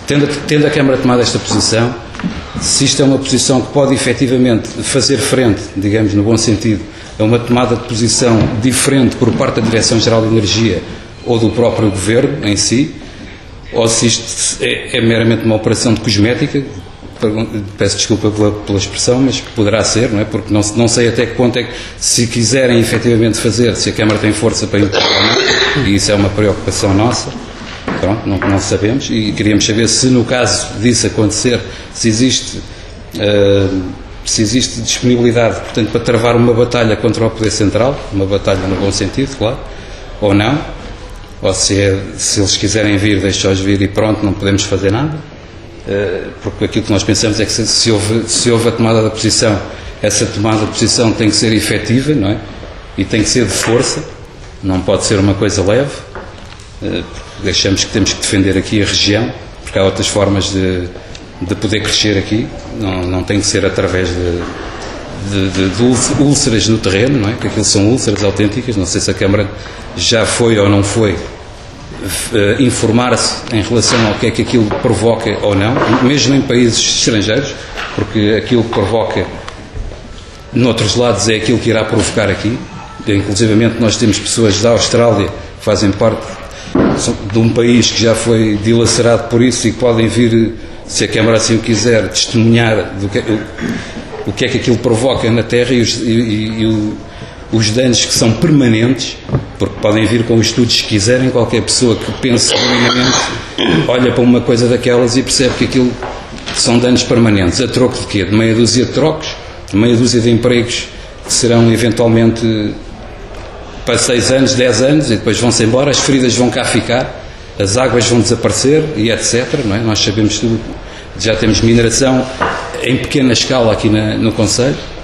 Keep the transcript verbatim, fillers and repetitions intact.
tendo, tendo a Câmara tomado esta posição, se isto é uma posição que pode efetivamente fazer frente, digamos, no bom sentido, a uma tomada de posição diferente por parte da Direção-Geral de Energia ou do próprio Governo em si, ou se isto é, é meramente uma operação de cosmética, peço desculpa pela, pela expressão, mas poderá ser, não é? Porque não, não sei até que ponto é que, se quiserem efetivamente fazer, se a Câmara tem força para impor ou não, e isso é uma preocupação nossa, pronto, não, não sabemos, e queríamos saber se no caso disso acontecer, se existe, uh, se existe disponibilidade, portanto, para travar uma batalha contra o Poder Central, uma batalha no bom sentido, claro, ou não, ou se, é, se eles quiserem vir, deixa-os vir e pronto, não podemos fazer nada. Porque aquilo que nós pensamos é que se, se, houve, se houve a tomada da posição, essa tomada de posição tem que ser efetiva, não é? E tem que ser de força, não pode ser uma coisa leve, porque achamos que temos que defender aqui a região, porque há outras formas de, de poder crescer aqui, não, não tem que ser através de, de, de, de úlceras no terreno, não é? Que aquilo são úlceras autênticas, não sei se a Câmara já foi ou não foi Uh, informar-se em relação ao que é que aquilo provoca ou não, mesmo em países estrangeiros, porque aquilo que provoca noutros lados é aquilo que irá provocar aqui. Inclusivamente nós temos pessoas da Austrália que fazem parte de um país que já foi dilacerado por isso e que podem vir, se a Câmara assim o quiser, testemunhar do que, o, o que é que aquilo provoca na Terra e, os, e, e, e o os danos que são permanentes, porque podem vir com estudos que quiserem, qualquer pessoa que pense minimamente olha para uma coisa daquelas e percebe que aquilo são danos permanentes. A troco de quê? De meia dúzia de trocos, de meia dúzia de empregos que serão eventualmente para seis anos, dez anos e depois vão-se embora, as feridas vão cá ficar, as águas vão desaparecer e etcétera. Não é? Nós sabemos tudo, já temos mineração em pequena escala aqui na, no Conselho.